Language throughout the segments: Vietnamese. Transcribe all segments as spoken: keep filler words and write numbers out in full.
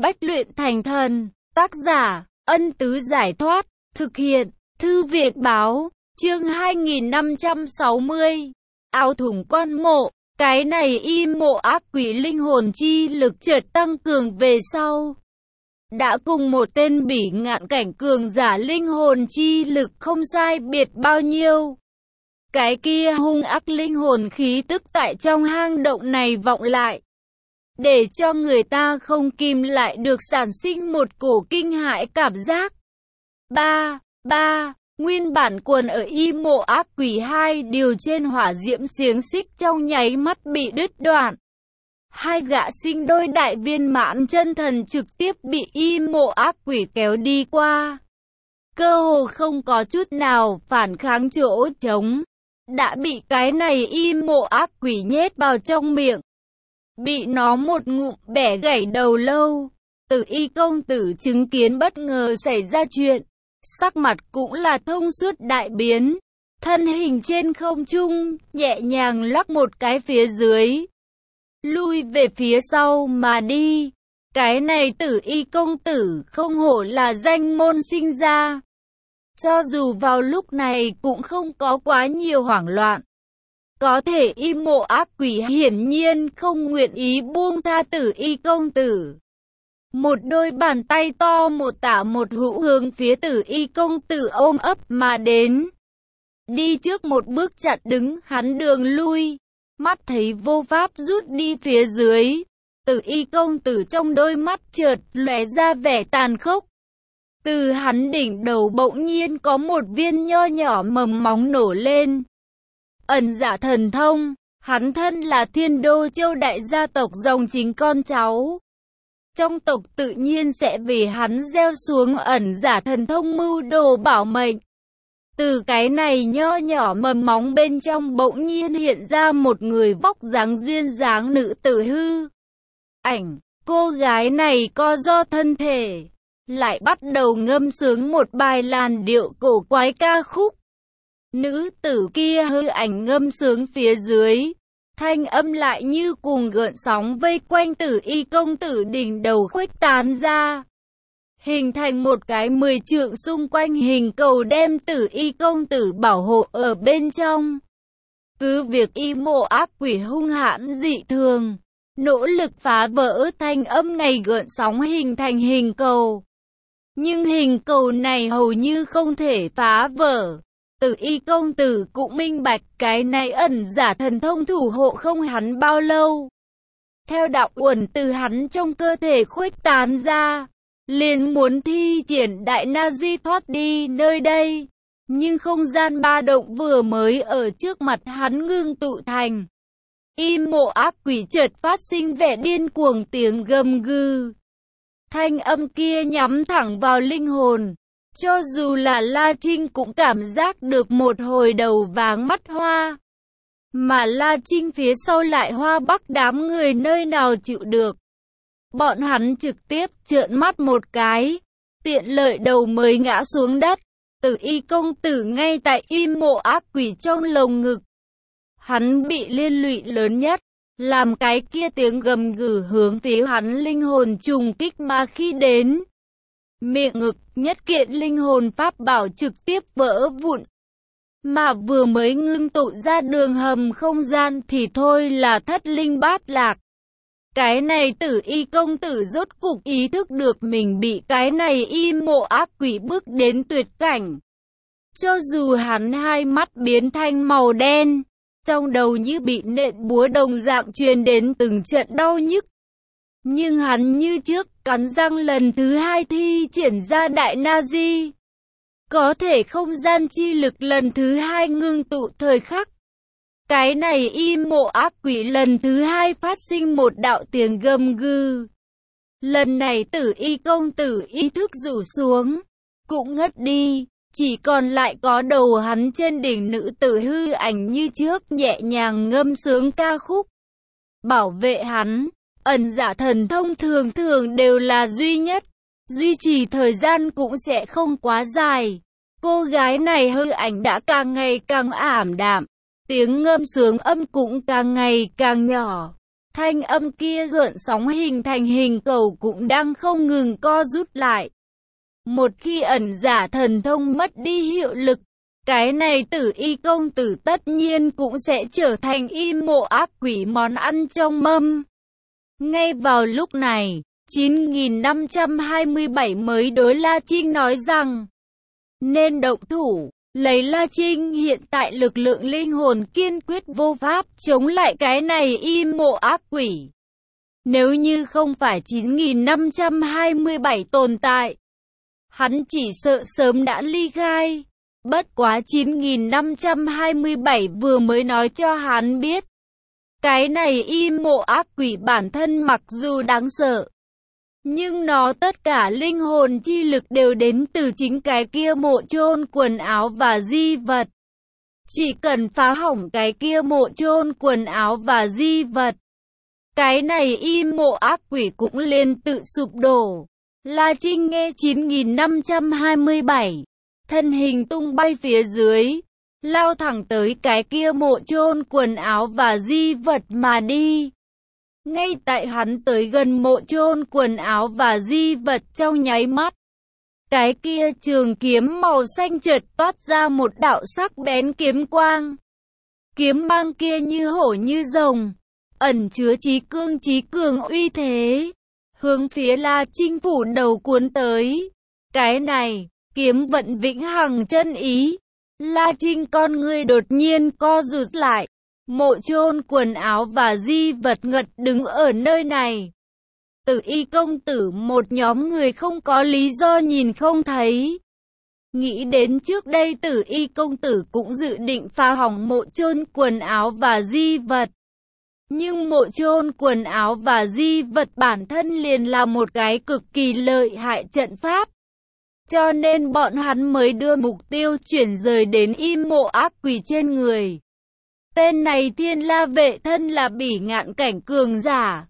Bách luyện thành thần. Tác giả, Ân Tứ Giải Thoát. Thực hiện, Thư Việt Báo. Chương hai nghìn năm trăm sáu mươi. Ao thủng quan mộ. Cái này y mộ ác quỷ linh hồn chi lực chợt tăng cường về sau. Đã cùng một tên bỉ ngạn cảnh cường giả linh hồn chi lực không sai biệt bao nhiêu. Cái kia hung ác linh hồn khí tức tại trong hang động này vọng lại, để cho người ta không kìm lại được sản sinh một cổ kinh hãi cảm giác. Ba, ba, nguyên bản quần ở y mộ ác quỷ hai điều trên hỏa diễm xiềng xích trong nháy mắt bị đứt đoạn. Hai gã sinh đôi đại viên mãn chân thần trực tiếp bị y mộ ác quỷ kéo đi qua. Cơ hồ không có chút nào phản kháng chỗ trống. Đã bị cái này y mộ ác quỷ nhét vào trong miệng. Bị nó một ngụm bẻ gãy đầu lâu. Tử y công tử chứng kiến bất ngờ xảy ra chuyện. Sắc mặt cũng là thông suốt đại biến. Thân hình trên không trung, nhẹ nhàng lắc một cái phía dưới. Lui về phía sau mà đi. Cái này tử y công tử không hổ là danh môn sinh ra. Cho dù vào lúc này cũng không có quá nhiều hoảng loạn. Có thể y mộ ác quỷ hiển nhiên không nguyện ý buông tha tử y công tử. Một đôi bàn tay to một tả một hữu hướng phía tử y công tử ôm ấp mà đến. Đi trước một bước chặn đứng hắn đường lui. Mắt thấy vô pháp rút đi phía dưới. Tử y công tử trong đôi mắt chợt lóe ra vẻ tàn khốc. Từ hắn đỉnh đầu bỗng nhiên có một viên nho nhỏ mầm móng nổ lên. Ẩn giả thần thông, hắn thân là Thiên Đô Châu đại gia tộc dòng chính con cháu. Trong tộc tự nhiên sẽ vì hắn gieo xuống ẩn giả thần thông mưu đồ bảo mệnh. Từ cái này nho nhỏ mầm móng bên trong bỗng nhiên hiện ra một người vóc dáng duyên dáng nữ tử hư ảnh. Cô gái này co do thân thể, lại bắt đầu ngâm sướng một bài làn điệu cổ quái ca khúc. Nữ tử kia hư ảnh ngâm sướng phía dưới, thanh âm lại như cùng gợn sóng vây quanh tử y công tử đỉnh đầu khuếch tán ra. Hình thành một cái mười trượng xung quanh hình cầu đem tử y công tử bảo hộ ở bên trong. Cứ việc y mộ ác quỷ hung hãn dị thường, nỗ lực phá vỡ thanh âm này gợn sóng hình thành hình cầu. Nhưng hình cầu này hầu như không thể phá vỡ. Tử y công tử cũng minh bạch cái này ẩn giả thần thông thủ hộ không hắn bao lâu. Theo đạo uẩn từ hắn trong cơ thể khuếch tán ra, liền muốn thi triển đại na di thoát đi nơi đây. Nhưng không gian ba động vừa mới ở trước mặt hắn ngưng tụ thành. Y mộ ác quỷ chợt phát sinh vẻ điên cuồng tiếng gầm gừ. Thanh âm kia nhắm thẳng vào linh hồn. Cho dù là La Trinh cũng cảm giác được một hồi đầu váng mắt hoa. Mà La Trinh phía sau lại hoa bắc đám người nơi nào chịu được. Bọn hắn trực tiếp trợn mắt một cái. Tiện lợi đầu mới ngã xuống đất. Tử y công tử ngay tại y mộ ác quỷ trong lồng ngực. Hắn bị liên lụy lớn nhất. Làm cái kia tiếng gầm gừ hướng phía hắn linh hồn trùng kích mà khi đến. Miệng ngực nhất kiện linh hồn pháp bảo trực tiếp vỡ vụn. Mà vừa mới ngưng tụ ra đường hầm không gian thì thôi là thất linh bát lạc. Cái này tử y công tử rốt cục ý thức được mình bị cái này y mộ ác quỷ bước đến tuyệt cảnh. Cho dù hắn hai mắt biến thành màu đen, trong đầu như bị nện búa đồng dạng truyền đến từng trận đau nhức. Nhưng hắn như trước cắn răng lần thứ hai thi triển ra đại na di. Có thể không gian chi lực lần thứ hai ngưng tụ thời khắc. Cái này y mộ ác quỷ lần thứ hai phát sinh một đạo tiếng gầm gừ. Lần này tử y công tử ý thức rủ xuống, cũng ngất đi. Chỉ còn lại có đầu hắn trên đỉnh nữ tử hư ảnh như trước nhẹ nhàng ngâm sướng ca khúc. Bảo vệ hắn, ẩn giả thần thông thường thường đều là duy nhất. Duy trì thời gian cũng sẽ không quá dài. Cô gái này hư ảnh đã càng ngày càng ảm đạm. Tiếng ngâm sướng âm cũng càng ngày càng nhỏ. Thanh âm kia gợn sóng hình thành hình cầu cũng đang không ngừng co rút lại. Một khi ẩn giả thần thông mất đi hiệu lực, cái này Tử Y công tử tất nhiên cũng sẽ trở thành y mộ ác quỷ món ăn trong mâm. Ngay vào lúc này, chín nghìn năm trăm hai mươi bảy mới đối La Trinh nói rằng nên động thủ. Lấy La Trinh hiện tại lực lượng linh hồn kiên quyết vô pháp chống lại cái này y mộ ác quỷ. Nếu như không phải chín nghìn năm trăm hai mươi bảy tồn tại, hắn chỉ sợ sớm đã ly khai. Bất quá chín nghìn năm trăm hai mươi bảy vừa mới nói cho hắn biết, cái này y mộ ác quỷ bản thân mặc dù đáng sợ, nhưng nó tất cả linh hồn chi lực đều đến từ chính cái kia mộ chôn quần áo và di vật. Chỉ cần phá hỏng cái kia mộ chôn quần áo và di vật, cái này y mộ ác quỷ cũng liền tự sụp đổ. La Trinh nghe chín nghìn năm trăm hai mươi bảy, thân hình tung bay phía dưới, lao thẳng tới cái kia mộ chôn quần áo và di vật mà đi. Ngay tại hắn tới gần mộ chôn quần áo và di vật trong nháy mắt, cái kia trường kiếm màu xanh chợt toát ra một đạo sắc bén kiếm quang. Kiếm mang kia như hổ như rồng, ẩn chứa chí cương chí cường uy thế, hướng phía La Trinh phủ đầu cuốn tới. Cái này, kiếm vận vĩnh hằng chân ý. La Trinh con ngươi đột nhiên co rụt lại. Mộ chôn quần áo và di vật ngật đứng ở nơi này. Tử Y công tử một nhóm người không có lý do nhìn không thấy. Nghĩ đến trước đây Tử Y công tử cũng dự định phá hỏng mộ chôn quần áo và di vật. Nhưng mộ chôn quần áo và di vật bản thân liền là một cái cực kỳ lợi hại trận pháp. Cho nên bọn hắn mới đưa mục tiêu chuyển rời đến y mộ ác quỷ trên người. Tên này Thiên La vệ thân là bỉ ngạn cảnh cường giả,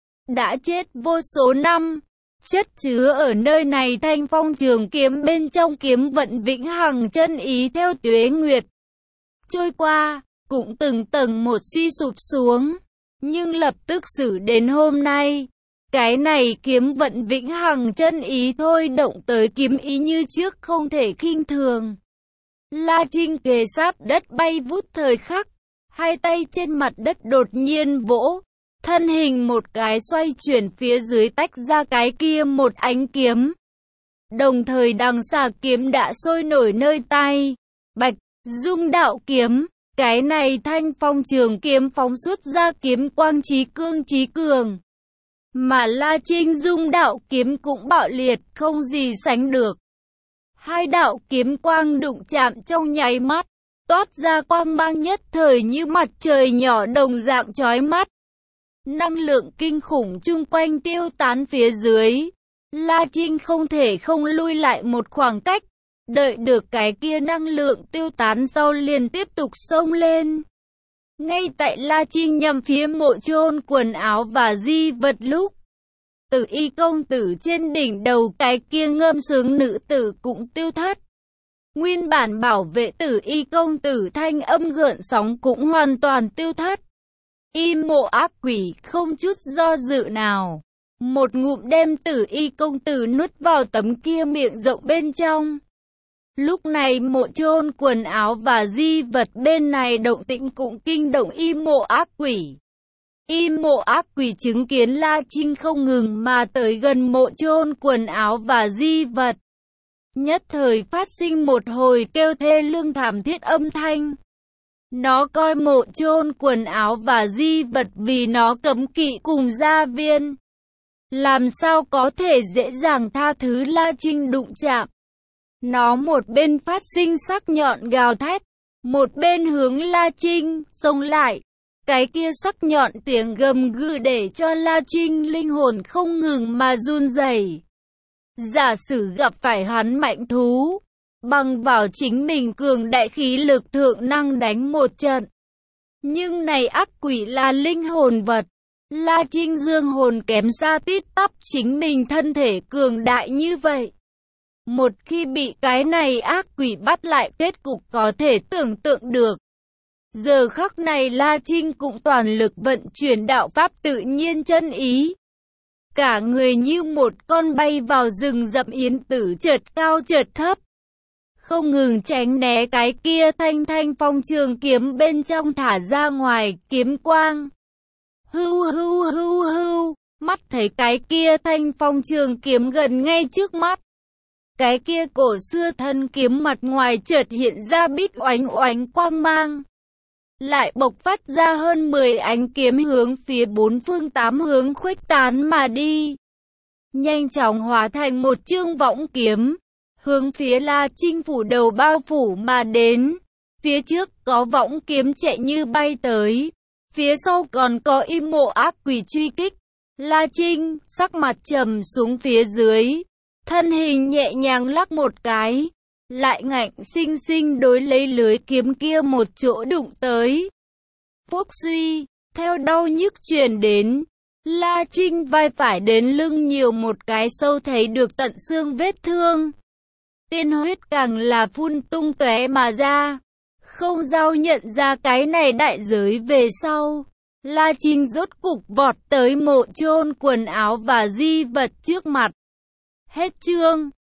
đã chết vô số năm, chất chứa ở nơi này thanh phong trường kiếm bên trong kiếm vận vĩnh hằng chân ý theo tuế nguyệt trôi qua, cũng từng tầng một suy sụp xuống, nhưng lập tức xử đến hôm nay, cái này kiếm vận vĩnh hằng chân ý thôi động tới kiếm ý như trước không thể khinh thường. La Trinh kề sát đất bay vút thời khắc, hai tay trên mặt đất đột nhiên vỗ, thân hình một cái xoay chuyển phía dưới tách ra cái kia một ánh kiếm. Đồng thời đằng xà kiếm đã sôi nổi nơi tay, bạch, dung đạo kiếm, cái này thanh phong trường kiếm phóng xuất ra kiếm quang chí cương chí cường. Mà La Trinh dung đạo kiếm cũng bạo liệt không gì sánh được. Hai đạo kiếm quang đụng chạm trong nháy mắt, toát ra quang mang nhất thời như mặt trời nhỏ đồng dạng chói mắt. Năng lượng kinh khủng chung quanh tiêu tán phía dưới. La Trinh không thể không lui lại một khoảng cách, đợi được cái kia năng lượng tiêu tán sau liền tiếp tục xông lên. Ngay tại La Trinh nhằm phía mộ chôn quần áo và di vật lúc, Tử Y công tử trên đỉnh đầu cái kia ngâm sướng nữ tử cũng tiêu thất. Nguyên bản bảo vệ Tử Y công tử thanh âm gợn sóng cũng hoàn toàn tiêu thất. Y mộ ác quỷ không chút do dự nào, một ngụm đem Tử Y công tử nuốt vào tấm kia miệng rộng bên trong. Lúc này mộ chôn quần áo và di vật bên này động tĩnh cũng kinh động y mộ ác quỷ. Y mộ ác quỷ chứng kiến La Trinh không ngừng mà tới gần mộ chôn quần áo và di vật. Nhất thời phát sinh một hồi kêu thê lương thảm thiết âm thanh. Nó coi mộ chôn quần áo và di vật vì nó cấm kỵ cùng gia viên. Làm sao có thể dễ dàng tha thứ La Trinh đụng chạm. Nó một bên phát sinh sắc nhọn gào thét, một bên hướng La Trinh xông lại. Cái kia sắc nhọn tiếng gầm gừ để cho La Trinh linh hồn không ngừng mà run rẩy. Giả sử gặp phải hắn mạnh thú, bằng vào chính mình cường đại khí lực thượng năng đánh một trận. Nhưng này ác quỷ là linh hồn vật. La Trinh dương hồn kém xa tít tắp chính mình thân thể cường đại như vậy. Một khi bị cái này ác quỷ bắt lại kết cục có thể tưởng tượng được. Giờ khắc này La Trinh cũng toàn lực vận chuyển đạo pháp tự nhiên chân ý. Cả người như một con bay vào rừng rậm yên tử, chợt cao chợt thấp, không ngừng tránh né cái kia thanh thanh phong trường kiếm bên trong thả ra ngoài kiếm quang. Hưu hưu hưu hưu, mắt thấy cái kia thanh phong trường kiếm gần ngay trước mắt. Cái kia cổ xưa thân kiếm mặt ngoài chợt hiện ra bít oánh oánh quang mang, lại bộc phát ra hơn mười ánh kiếm hướng phía bốn phương tám hướng khuếch tán mà đi, nhanh chóng hóa thành một chương võng kiếm, hướng phía La Trinh phủ đầu bao phủ mà đến. Phía trước có võng kiếm chạy như bay tới, phía sau còn có im mộ ác quỷ truy kích. La Trinh sắc mặt trầm xuống phía dưới, thân hình nhẹ nhàng lắc một cái, lại ngạnh sinh sinh đối lấy lưới kiếm kia một chỗ đụng tới. Phốc suy, theo đau nhức truyền đến, La Trinh vai phải đến lưng nhiều một cái sâu thấy được tận xương vết thương. Tiên huyết càng là phun tung tóe mà ra. Không giao nhận ra cái này đại giới về sau, La Trinh rốt cục vọt tới mộ chôn quần áo và di vật trước mặt. Hết chương.